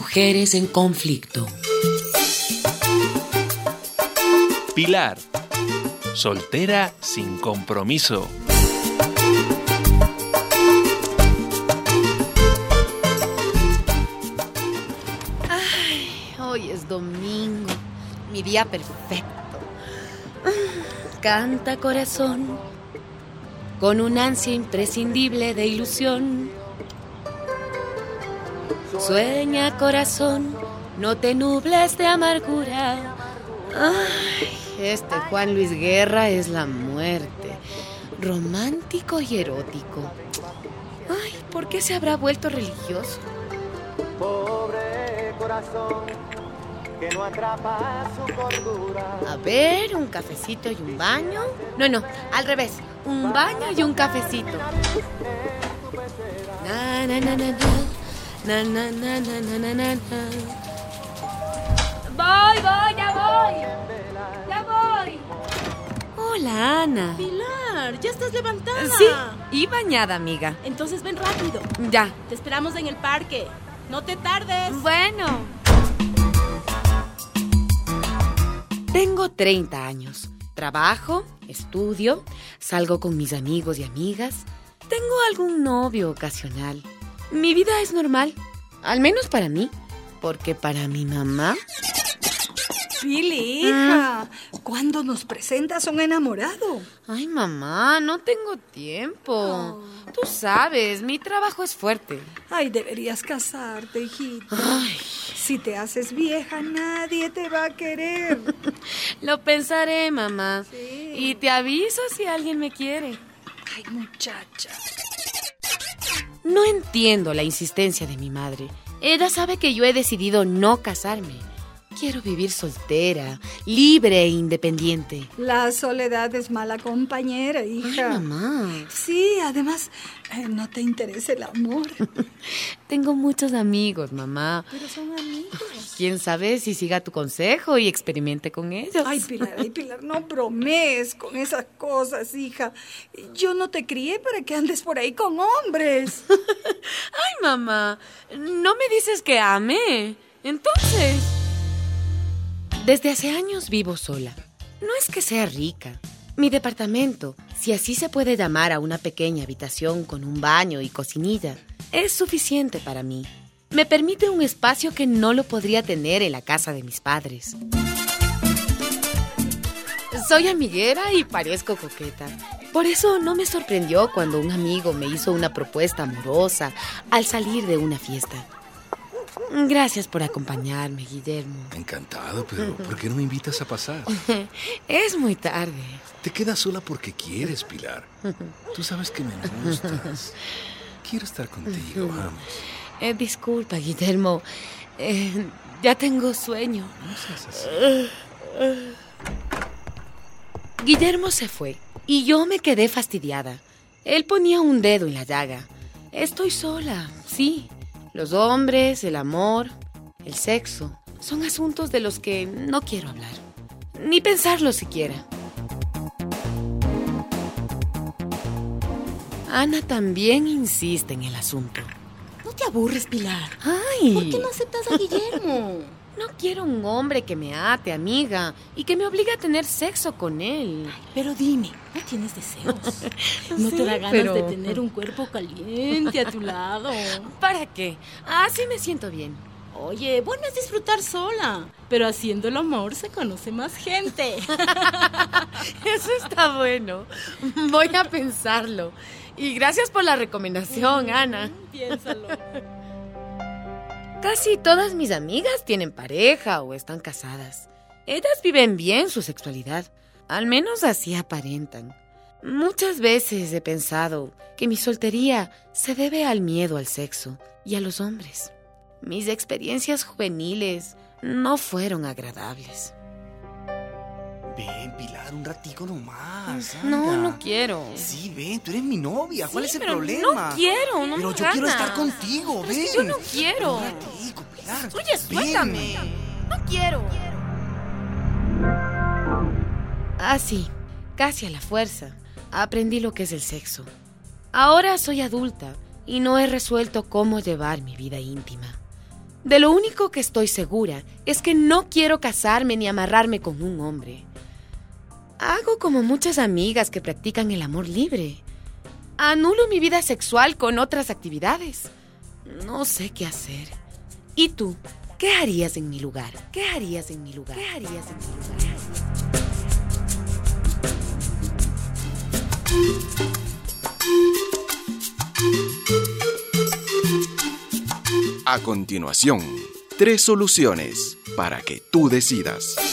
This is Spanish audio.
Mujeres en conflicto. Pilar, soltera sin compromiso. Hoy es domingo, mi día perfecto. Canta corazón, con un ansia imprescindible de ilusión. Sueña corazón, no te nubles de amargura. Este Juan Luis Guerra es la muerte, romántico y erótico. ¿Por qué se habrá vuelto religioso? Pobre corazón, que no atrapa su cordura. A ver, un cafecito y un baño. No, al revés. Un baño y un cafecito. Na, na, na, na, na. Na, na, na, na, na, na, na. Ya voy. Hola, Ana. Pilar, ya estás levantada. Sí, y bañada, amiga. Entonces ven rápido. Ya. Te esperamos en el parque. No te tardes. Bueno. Tengo 30 años. Trabajo, estudio, salgo con mis amigos y amigas. Tengo algún novio ocasional. Mi vida es normal, al menos para mí, porque para mi mamá... Pili, hija, ¿cuándo nos presentas a un enamorado? Ay, mamá, no tengo tiempo. Tú sabes, mi trabajo es fuerte. Ay, deberías casarte, hijita. Ay. Si te haces vieja, nadie te va a querer. Lo pensaré, mamá. Sí. Y te aviso si alguien me quiere. Ay, muchacha. No entiendo la insistencia de mi madre. Ella sabe que yo he decidido no casarme. Quiero vivir soltera, libre e independiente. La soledad es mala compañera, hija. Ay, mamá. Sí, además, no te interesa el amor. Tengo muchos amigos, mamá. Pero son amigos. ¿Quién sabe si siga tu consejo y experimente con ellos? Ay, Pilar, no bromees con esas cosas, hija. Yo no te crié para que andes por ahí con hombres. Ay, mamá, ¿no me dices que ame? Entonces... Desde hace años vivo sola. No es que sea rica. Mi departamento, si así se puede llamar a una pequeña habitación con un baño y cocinilla, es suficiente para mí. Me permite un espacio que no lo podría tener en la casa de mis padres. Soy amiguera y parezco coqueta. Por eso no me sorprendió cuando un amigo me hizo una propuesta amorosa al salir de una fiesta. Gracias por acompañarme, Guillermo. Encantado, pero ¿por qué no me invitas a pasar? Es muy tarde. Te quedas sola porque quieres, Pilar. Tú sabes que me gustas. Quiero estar contigo, vamos. Disculpa, Guillermo. Ya tengo sueño. No seas así. Guillermo se fue y yo me quedé fastidiada. Él ponía un dedo en la llaga. Estoy sola, sí. Los hombres, el amor, el sexo, son asuntos de los que no quiero hablar, ni pensarlo siquiera. Ana también insiste en el asunto. No te aburres, Pilar. ¡Ay! ¿Por qué no aceptas a Guillermo? No quiero un hombre que me ate, amiga, y que me obligue a tener sexo con él. Ay, pero dime, ¿no tienes deseos? ¿No te da ganas de tener un cuerpo caliente a tu lado? ¿Para qué? Así me siento bien. Oye, bueno es disfrutar sola, pero haciendo el amor se conoce más gente. Eso está bueno. Voy a pensarlo. Y gracias por la recomendación, Ana. Piénsalo. Casi todas mis amigas tienen pareja o están casadas. Ellas viven bien su sexualidad. Al menos así aparentan. Muchas veces he pensado que mi soltería se debe al miedo al sexo y a los hombres. Mis experiencias juveniles no fueron agradables. Ven, Pilar, un ratico nomás. No, anda. no quiero. Sí, ven, tú eres mi novia. ¿Cuál es el pero problema? No quiero, no Pero me yo ganas. quiero estar contigo, Pero ven. es que yo no quiero. Un ratico, Pilar. Oye, suéltame. No quiero. Así, casi a la fuerza, aprendí lo que es el sexo. Ahora soy adulta y no he resuelto cómo llevar mi vida íntima. De lo único que estoy segura es que no quiero casarme ni amarrarme con un hombre. Hago como muchas amigas que practican el amor libre. Anulo mi vida sexual con otras actividades. No sé qué hacer. ¿Y tú? ¿Qué harías en mi lugar? ¿Qué harías en mi lugar? ¿Qué harías en mi lugar? A continuación, 3 soluciones para que tú decidas.